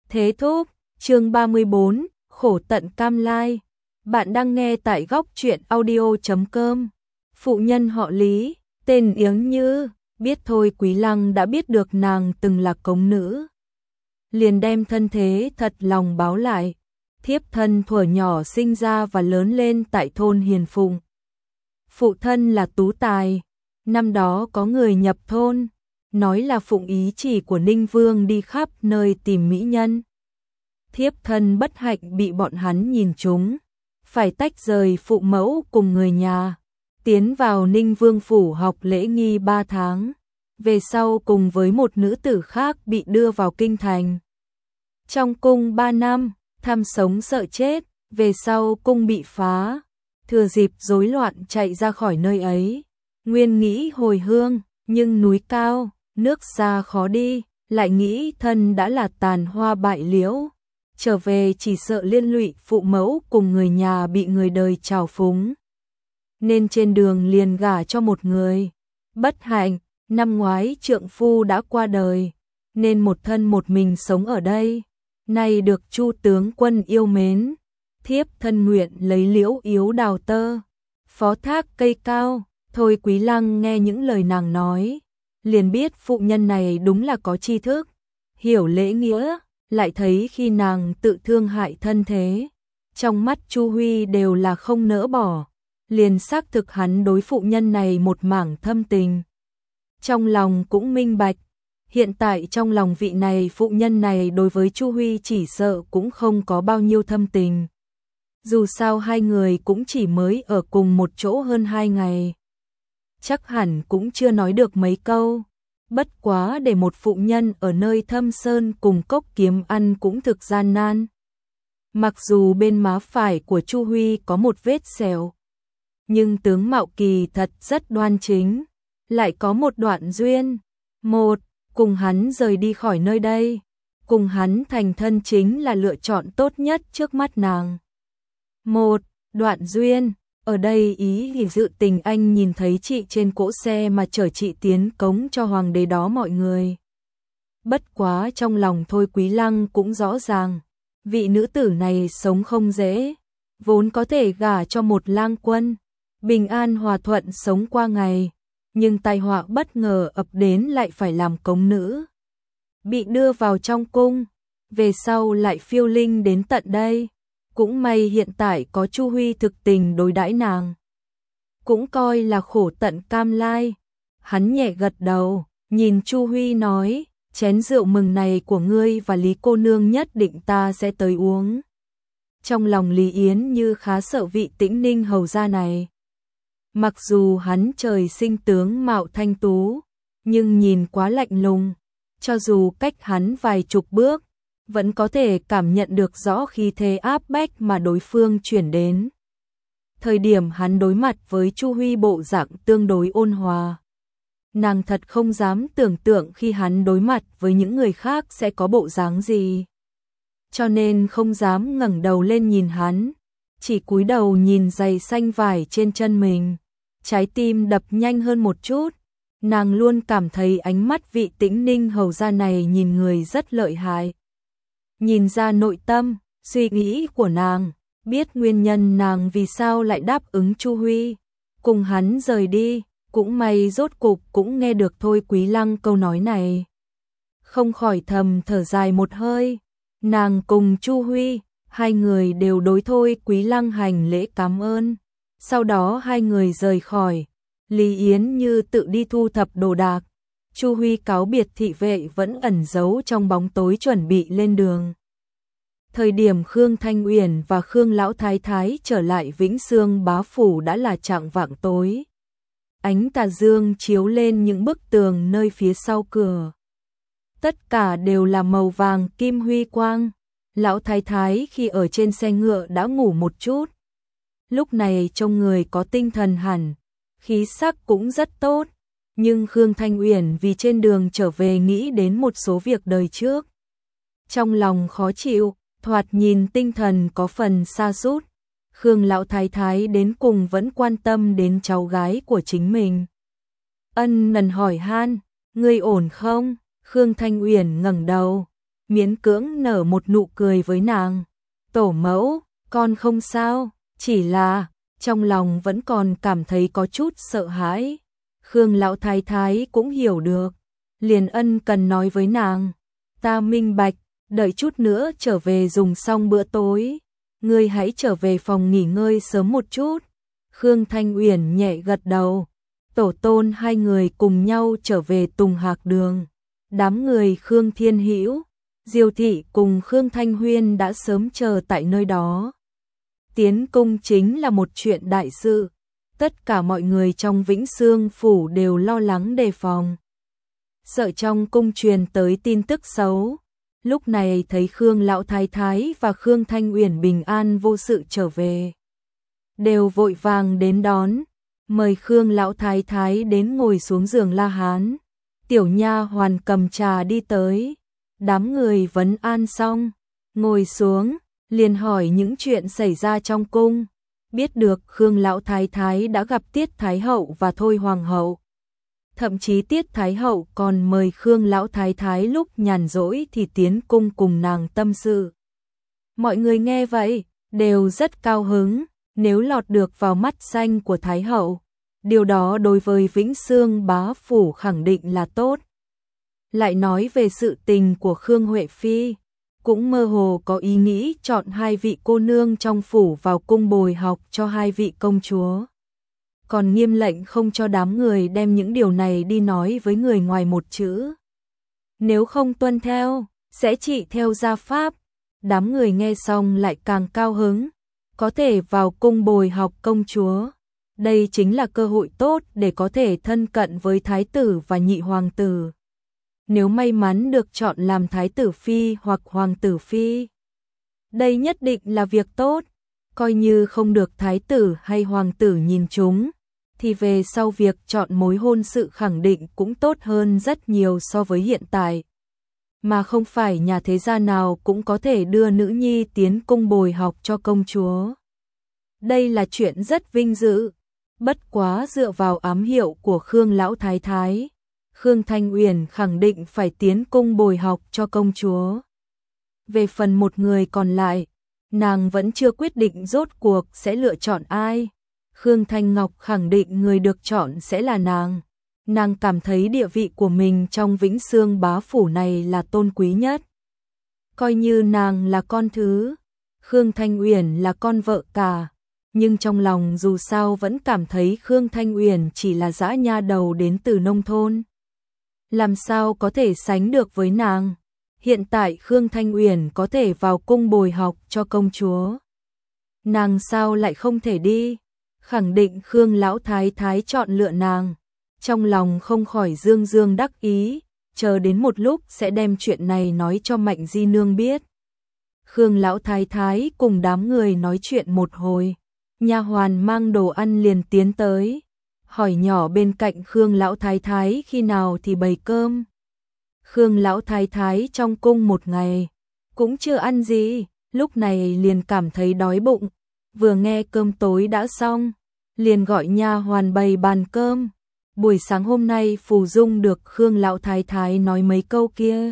Thế thúc, chương 34, khổ tận cam lai. Bạn đang nghe tại góc truyện audio.com. Phụ nhân họ Lý, tên Yếng Như, biết thôi Quý Lăng đã biết được nàng từng là công nữ. Liền đem thân thế thật lòng báo lại. Thiếp thân thuở nhỏ sinh ra và lớn lên tại thôn Hiền Phụng. Phụ thân là tú tài. Năm đó có người nhập thôn, nói là phụng ý chỉ của Ninh Vương đi khắp nơi tìm mỹ nhân. Thiếp thân bất hạnh bị bọn hắn nhìn trúng, phải tách rời phụ mẫu cùng người nhà, tiến vào Ninh Vương phủ học lễ nghi 3 tháng, về sau cùng với một nữ tử khác bị đưa vào kinh thành. Trong cung 3 năm, tham sống sợ chết, về sau cung bị phá, thừa dịp rối loạn chạy ra khỏi nơi ấy, nguyên nghĩ hồi hương, nhưng núi cao, nước xa khó đi, lại nghĩ thân đã là tàn hoa bại liễu, trở về chỉ sợ liên lụy phụ mẫu cùng người nhà bị người đời trào phúng. Nên trên đường liền gả cho một người. Bất hạnh, năm ngoái trượng phu đã qua đời, nên một thân một mình sống ở đây. Nay được Chu tướng quân yêu mến, thiếp thân nguyện lấy liễu yếu đào tơ, phó thác cây cao. Thôi Quý Lăng nghe những lời nàng nói, liền biết phụ nhân này đúng là có tri thức, hiểu lễ nghĩa, lại thấy khi nàng tự thương hại thân thế, trong mắt Chu Huy đều là không nỡ bỏ, liền xác thực hắn đối phụ nhân này một mảng thâm tình. Trong lòng cũng minh bạch, hiện tại trong lòng vị này phụ nhân này đối với Chu Huy chỉ sợ cũng không có bao nhiêu thâm tình. Dù sao hai người cũng chỉ mới ở cùng một chỗ hơn 2 ngày. Chắc hẳn cũng chưa nói được mấy câu. Bất quá để một phụ nhân ở nơi thâm sơn cùng cốc kiếm ăn cũng thực gian nan. Mặc dù bên má phải của Chu Huy có một vết sẹo, nhưng tướng mạo kỳ thật rất đoan chính. Lại có một đoạn duyên. Một, cùng hắn rời đi khỏi nơi đây. Cùng hắn thành thân chính là lựa chọn tốt nhất trước mắt nàng. Một, đoạn duyên. Ở đây ý thì dự tình anh nhìn thấy chị trên cỗ xe mà chở chị tiến cống cho hoàng đế đó mọi người. Bất quá trong lòng Thôi Quý Lăng cũng rõ ràng, vị nữ tử này sống không dễ, vốn có thể gả cho một lang quân, bình an hòa thuận sống qua ngày, nhưng tai họa bất ngờ ập đến lại phải làm công nữ. Bị đưa vào trong cung, về sau lại phiêu linh đến tận đây. Cũng may hiện tại có Chu Huy thực tình đối đãi nàng, cũng coi là khổ tận cam lai. Hắn nhẹ gật đầu, nhìn Chu Huy nói, chén rượu mừng này của ngươi và Lý cô nương nhất định ta sẽ tới uống. Trong lòng Lý Yến Như khá sợ vị Tĩnh Ninh hầu gia này. Mặc dù hắn trời sinh tướng mạo thanh tú, nhưng nhìn quá lạnh lùng, cho dù cách hắn vài chục bước, vẫn có thể cảm nhận được rõ khí thế áp bách mà đối phương chuyển đến. Thời điểm hắn đối mặt với Chu Huy bộ dạng tương đối ôn hòa, nàng thật không dám tưởng tượng khi hắn đối mặt với những người khác sẽ có bộ dáng gì. Cho nên không dám ngẩng đầu lên nhìn hắn, chỉ cúi đầu nhìn giày xanh vải trên chân mình. Trái tim đập nhanh hơn một chút, nàng luôn cảm thấy ánh mắt vị Tĩnh Ninh hầu gia này nhìn người rất lợi hại. Nhìn ra nội tâm, suy nghĩ của nàng, biết nguyên nhân nàng vì sao lại đáp ứng Chu Huy, cùng hắn rời đi, cũng may rốt cục cũng nghe được Thôi Quý Lăng câu nói này. Không khỏi thầm thở dài một hơi, nàng cùng Chu Huy, hai người đều đối Thôi Quý Lăng hành lễ cảm ơn, sau đó hai người rời khỏi, Lý Yến Như tự đi thu thập đồ đạc. Chu Huy cáo biệt thị vệ vẫn ẩn giấu trong bóng tối chuẩn bị lên đường. Thời điểm Khương Thanh Uyển và Khương Lão Thái Thái trở lại Vĩnh Xương bá phủ đã là chạng vạng tối. Ánh tà dương chiếu lên những bức tường nơi phía sau cửa. Tất cả đều là màu vàng kim huy quang. Lão Thái Thái khi ở trên xe ngựa đã ngủ một chút. Lúc này trông người có tinh thần hẳn, khí sắc cũng rất tốt. Nhưng Khương Thanh Uyển vì trên đường trở về nghĩ đến một số việc đời trước. Trong lòng khó chịu, thoạt nhìn tinh thần có phần sa sút. Khương Lão Thái Thái đến cùng vẫn quan tâm đến cháu gái của chính mình. Ân nần hỏi han, ngươi ổn không? Khương Thanh Uyển ngẩng đầu, miễn cưỡng nở một nụ cười với nàng. Tổ mẫu, con không sao, chỉ là trong lòng vẫn còn cảm thấy có chút sợ hãi. Khương lão thái thái cũng hiểu được, liền ân cần nói với nàng, ta minh bạch, đợi chút nữa trở về dùng xong bữa tối, ngươi hãy trở về phòng nghỉ ngơi sớm một chút. Khương Thanh Uyển nhẹ gật đầu, tổ tôn hai người cùng nhau trở về Tùng Hạc Đường. Đám người Khương Thiên Hữu, Diêu thị cùng Khương Thanh Huyên đã sớm chờ tại nơi đó. Tiến cung chính là một chuyện đại sự, tất cả mọi người trong Vĩnh Xương phủ đều lo lắng đề phòng. Sợ trong cung truyền tới tin tức xấu. Lúc này thấy Khương lão thái thái và Khương Thanh Uyển bình an vô sự trở về, đều vội vàng đến đón, mời Khương lão thái thái đến ngồi xuống giường La Hán. Tiểu nha hoàn cầm trà đi tới, đám người vấn an xong, ngồi xuống, liền hỏi những chuyện xảy ra trong cung. Biết được Khương lão thái thái đã gặp Tiết Thái hậu và Thôi hoàng hậu. Thậm chí Tiết Thái hậu còn mời Khương lão thái thái lúc nhàn rỗi thì tiến cung cùng nàng tâm sự. Mọi người nghe vậy, đều rất cao hứng, nếu lọt được vào mắt xanh của Thái hậu, điều đó đối với Vĩnh Xương bá phủ khẳng định là tốt. Lại nói về sự tình của Khương Huệ Phi, cũng mơ hồ có ý nghĩ chọn hai vị cô nương trong phủ vào cung bồi học cho hai vị công chúa. Còn nghiêm lệnh không cho đám người đem những điều này đi nói với người ngoài một chữ. Nếu không tuân theo, sẽ trị theo gia pháp. Đám người nghe xong lại càng cao hứng, có thể vào cung bồi học công chúa. Đây chính là cơ hội tốt để có thể thân cận với thái tử và nhị hoàng tử. Nếu may mắn được chọn làm thái tử phi hoặc hoàng tử phi, đây nhất định là việc tốt. Coi như không được thái tử hay hoàng tử nhìn chúng, thì về sau việc chọn mối hôn sự khẳng định cũng tốt hơn rất nhiều so với hiện tại. Mà không phải nhà thế gia nào cũng có thể đưa nữ nhi tiến cung bồi học cho công chúa. Đây là chuyện rất vinh dự. Bất quá dựa vào ám hiệu của Khương lão thái thái, Khương Thanh Uyển khẳng định phải tiến cung bồi học cho công chúa. Về phần một người còn lại, nàng vẫn chưa quyết định rốt cuộc sẽ lựa chọn ai. Khương Thanh Ngọc khẳng định người được chọn sẽ là nàng. Nàng cảm thấy địa vị của mình trong Vĩnh Xương bá phủ này là tôn quý nhất. Coi như nàng là con thứ, Khương Thanh Uyển là con vợ cả, nhưng trong lòng dù sao vẫn cảm thấy Khương Thanh Uyển chỉ là dã nha đầu đến từ nông thôn. Làm sao có thể sánh được với nàng? Hiện tại Khương Thanh Uyển có thể vào cung bồi học cho công chúa. Nàng sao lại không thể đi? Khẳng định Khương lão thái thái chọn lựa nàng. Trong lòng không khỏi dương dương đắc ý, chờ đến một lúc sẽ đem chuyện này nói cho Mạnh Di nương biết. Khương lão thái thái cùng đám người nói chuyện một hồi, nha hoàn mang đồ ăn liền tiến tới, hỏi nhỏ bên cạnh Khương lão thái thái khi nào thì bày cơm. Khương lão thái thái trong cung một ngày cũng chưa ăn gì, lúc này liền cảm thấy đói bụng, vừa nghe cơm tối đã xong, liền gọi nha hoàn bày bàn cơm. Buổi sáng hôm nay Phù Dung được Khương lão thái thái nói mấy câu kia,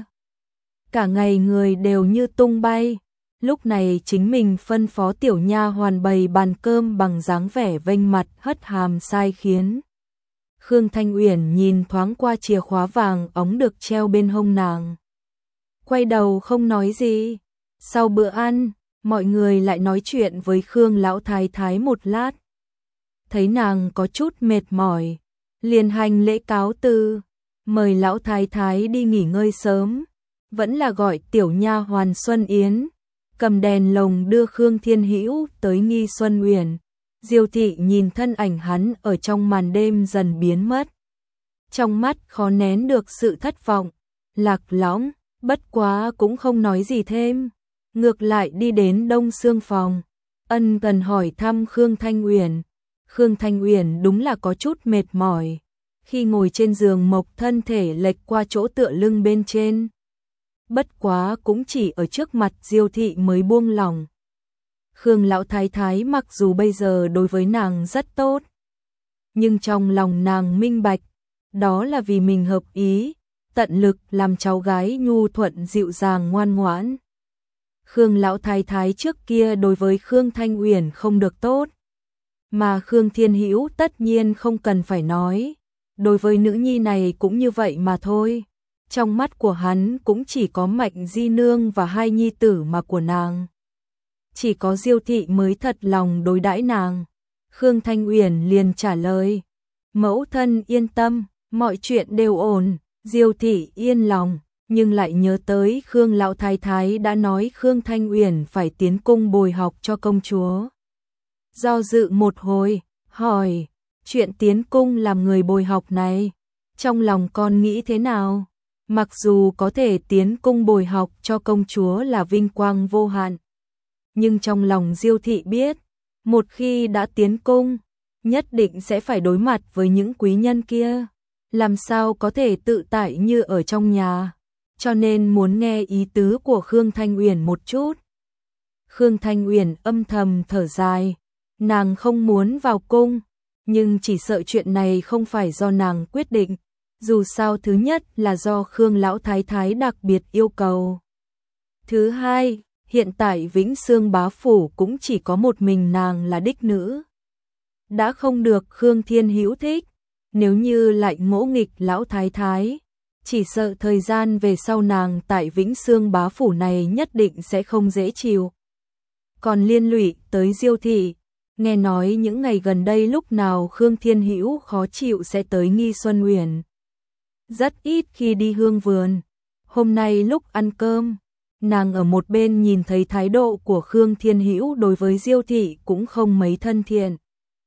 cả ngày người đều như tung bay. Lúc này chính mình phân phó tiểu nha hoàn bày bàn cơm bằng dáng vẻ vênh mặt hất hàm sai khiến. Khương Thanh Uyển nhìn thoáng qua chìa khóa vàng ống được treo bên hông nàng, quay đầu không nói gì. Sau bữa ăn, mọi người lại nói chuyện với Khương lão thái thái một lát. Thấy nàng có chút mệt mỏi, liền hành lễ cáo từ, mời lão thái thái đi nghỉ ngơi sớm. Vẫn là gọi tiểu nha hoàn Xuân Yến, cầm đèn lồng đưa Khương Thiên Hữu tới Nghi Xuân Uyển. Diêu thị nhìn thân ảnh hắn ở trong màn đêm dần biến mất, trong mắt khó nén được sự thất vọng, lạc lõng, bất quá cũng không nói gì thêm, ngược lại đi đến Đông Xương phòng, ân cần hỏi thăm Khương Thanh Uyển. Khương Thanh Uyển đúng là có chút mệt mỏi, khi ngồi trên giường mộc thân thể lệch qua chỗ tựa lưng bên trên. Bất quá cũng chỉ ở trước mặt Diêu thị mới buông lòng. Khương lão thái thái mặc dù bây giờ đối với nàng rất tốt, nhưng trong lòng nàng minh bạch, đó là vì mình hợp ý, tận lực làm cháu gái nhu thuận dịu dàng ngoan ngoãn. Khương lão thái thái trước kia đối với Khương Thanh Uyển không được tốt, mà Khương Thiên Hữu tất nhiên không cần phải nói, đối với nữ nhi này cũng như vậy mà thôi. Trong mắt của hắn cũng chỉ có Mạnh Di Nương và hai nhi tử mà của nàng. Chỉ có Diêu thị mới thật lòng đối đãi nàng. Khương Thanh Uyển liền trả lời, mẫu thân yên tâm, mọi chuyện đều ổn. Diêu thị yên lòng, nhưng lại nhớ tới Khương lão thái thái đã nói Khương Thanh Uyển phải tiến cung bồi học cho công chúa. Do dự một hồi, hỏi, chuyện tiến cung làm người bồi học này, trong lòng con nghĩ thế nào? Mặc dù có thể tiến cung bồi học cho công chúa là vinh quang vô hạn, nhưng trong lòng Diêu thị biết, một khi đã tiến cung, nhất định sẽ phải đối mặt với những quý nhân kia, làm sao có thể tự tại như ở trong nhà, cho nên muốn nghe ý tứ của Khương Thanh Uyển một chút. Khương Thanh Uyển âm thầm thở dài, nàng không muốn vào cung, nhưng chỉ sợ chuyện này không phải do nàng quyết định, dù sao thứ nhất là do Khương lão thái thái đặc biệt yêu cầu. Thứ hai, hiện tại Vĩnh Xương bá phủ cũng chỉ có một mình nàng là đích nữ. Đã không được Khương Thiên Hữu thích, nếu như lại ngỗ nghịch lão thái thái, chỉ sợ thời gian về sau nàng tại Vĩnh Xương bá phủ này nhất định sẽ không dễ chịu. Còn liên lụy tới Diêu thị, nghe nói những ngày gần đây lúc nào Khương Thiên Hữu khó chịu sẽ tới Nghi Xuân Uyển. Rất ít khi đi hương vườn. Hôm nay lúc ăn cơm, nàng ở một bên nhìn thấy thái độ của Khương Thiên Hữu đối với Diêu thị cũng không mấy thân thiện.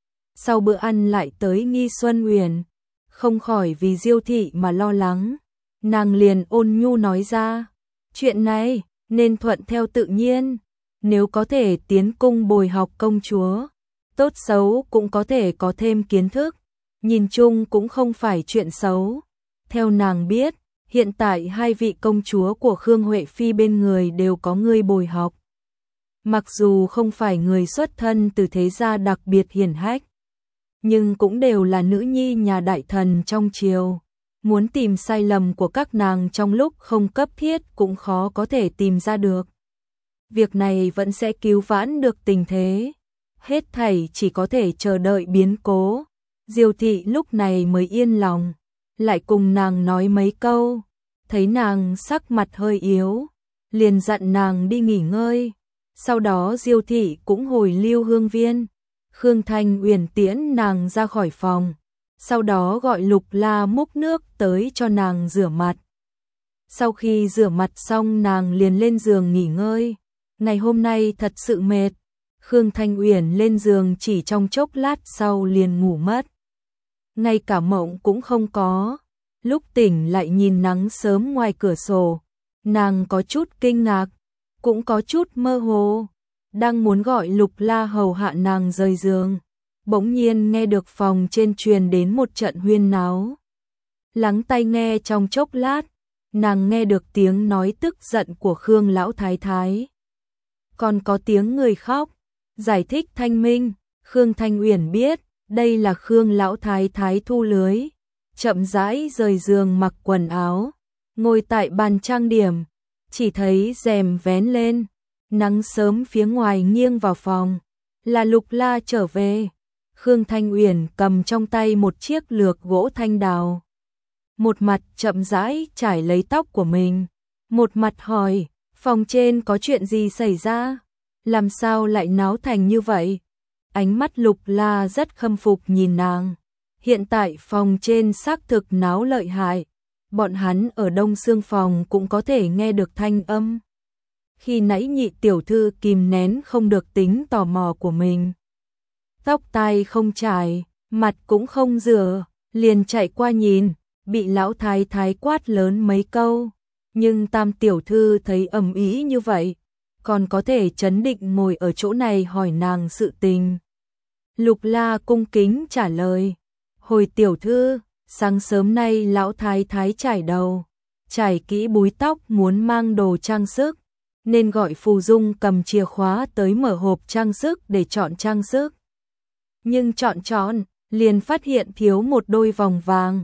Sau bữa ăn lại tới Nghi Xuân Uyển, không khỏi vì Diêu thị mà lo lắng. Nàng liền ôn nhu nói ra, chuyện này nên thuận theo tự nhiên, nếu có thể tiến cung bồi học công chúa, tốt xấu cũng có thể có thêm kiến thức, nhìn chung cũng không phải chuyện xấu. Theo nàng biết, hiện tại hai vị công chúa của Khương Huệ Phi bên người đều có người bồi học. Mặc dù không phải người xuất thân từ thế gia đặc biệt hiển hách, nhưng cũng đều là nữ nhi nhà đại thần trong triều. Muốn tìm sai lầm của các nàng trong lúc không cấp thiết cũng khó có thể tìm ra được. Việc này vẫn sẽ cứu vãn được tình thế. Hết thảy chỉ có thể chờ đợi biến cố. Diêu thị lúc này mới yên lòng, lại cùng nàng nói mấy câu, thấy nàng sắc mặt hơi yếu, liền dặn nàng đi nghỉ ngơi. Sau đó Diêu thị cũng hồi Lưu Hương Viên, Khương Thanh Uyển tiễn nàng ra khỏi phòng, sau đó gọi Lục La múc nước tới cho nàng rửa mặt. Sau khi rửa mặt xong nàng liền lên giường nghỉ ngơi, ngày hôm nay thật sự mệt. Khương Thanh Uyển lên giường chỉ trong chốc lát sau liền ngủ mất. Ngay cả mộng cũng không có, lúc tỉnh lại nhìn nắng sớm ngoài cửa sổ, nàng có chút kinh ngạc, cũng có chút mơ hồ, đang muốn gọi Lục La hầu hạ nàng rời giường, bỗng nhiên nghe được phòng trên truyền đến một trận huyên náo. Lắng tai nghe trong chốc lát, nàng nghe được tiếng nói tức giận của Khương lão thái thái, còn có tiếng người khóc. Giải thích thanh minh, Khương Thanh Uyển biết, đây là Khương lão thái thái thu lưới, chậm rãi rời giường mặc quần áo, ngồi tại bàn trang điểm, chỉ thấy rèm vén lên, nắng sớm phía ngoài nghiêng vào phòng, là Lục La trở về. Khương Thanh Uyển cầm trong tay một chiếc lược gỗ thanh đào, một mặt chậm rãi trải lấy tóc của mình, một mặt hỏi, phòng trên có chuyện gì xảy ra? Làm sao lại náo thành như vậy? Ánh mắt Lục La rất khâm phục nhìn nàng. Hiện tại phòng trên xác thực náo lợi hại, bọn hắn ở đông xương phòng cũng có thể nghe được thanh âm. Khi nãy nhị tiểu thư kìm nén không được tính tò mò của mình, tóc tai không chải, mặt cũng không rửa, liền chạy qua nhìn, bị lão thái thái quát lớn mấy câu. Nhưng tam tiểu thư thấy ầm ĩ như vậy, còn có thể trấn định ngồi ở chỗ này hỏi nàng sự tình. Lục La cung kính trả lời, hồi tiểu thư, sáng sớm nay lão thái thái trải đầu, trải kỹ búi tóc muốn mang đồ trang sức, nên gọi Phù Dung cầm chìa khóa tới mở hộp trang sức để chọn trang sức. Nhưng chọn, liền phát hiện thiếu một đôi vòng vàng,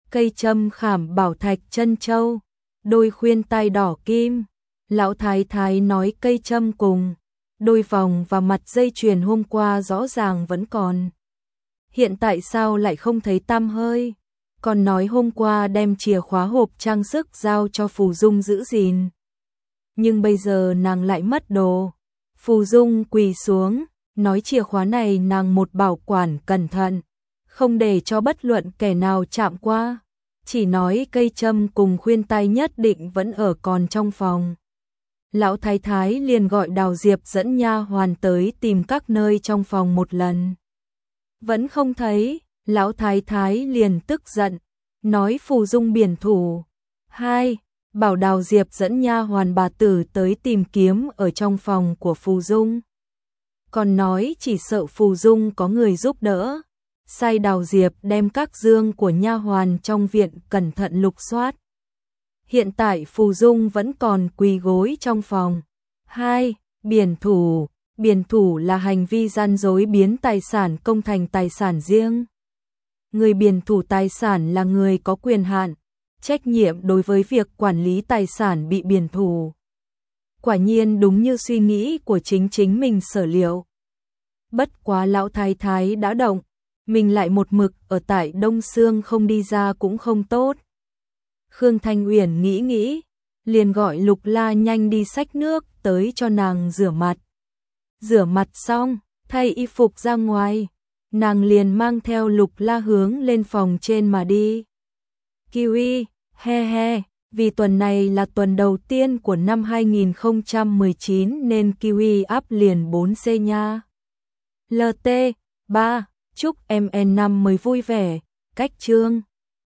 cây châm khảm bảo thạch chân châu, đôi khuyên tai đỏ kim. Lão thái thái nói cây châm cùng đôi vòng và mặt dây chuyền hôm qua rõ ràng vẫn còn. Hiện tại sao lại không thấy tăm hơi? Còn nói hôm qua đem chìa khóa hộp trang sức giao cho Phù Dung giữ gìn. Nhưng bây giờ nàng lại mất đồ. Phù Dung quỳ xuống, nói chìa khóa này nàng một bảo quản cẩn thận, không để cho bất luận kẻ nào chạm qua. Chỉ nói cây châm cùng khuyên tai nhất định vẫn ở còn trong phòng. Lão thái thái liền gọi Đào Diệp dẫn nha hoàn tới tìm các nơi trong phòng một lần. Vẫn không thấy, lão thái thái liền tức giận, nói Phù Dung biển thủ. 2. Bảo Đào Diệp dẫn nha hoàn bà tử tới tìm kiếm ở trong phòng của Phù Dung. Còn nói chỉ sợ Phù Dung có người giúp đỡ. Sai Đào Diệp đem các dương của nha hoàn trong viện cẩn thận lục soát. Hiện tại Phù Dung vẫn còn quỳ gối trong phòng. 2. Biển thủ. Biển thủ là hành vi gian dối biến tài sản công thành tài sản riêng. Người biển thủ tài sản là người có quyền hạn, trách nhiệm đối với việc quản lý tài sản bị biển thủ. Quả nhiên đúng như suy nghĩ của chính mình Sở Liệu. Bất quá lão thái thái đã động, mình lại một mực ở tại Đông Sương không đi ra cũng không tốt. Khương Thanh Uyển nghĩ, liền gọi Lục La nhanh đi xách nước tới cho nàng rửa mặt. Rửa mặt xong, thay y phục ra ngoài, nàng liền mang theo Lục La hướng lên phòng trên mà đi. Kiwi, he, vì tuần này là tuần đầu tiên của năm 2019 nên Kiwi up liền 4C nha. LT, 3, chúc em N5 mới vui vẻ, cách chương.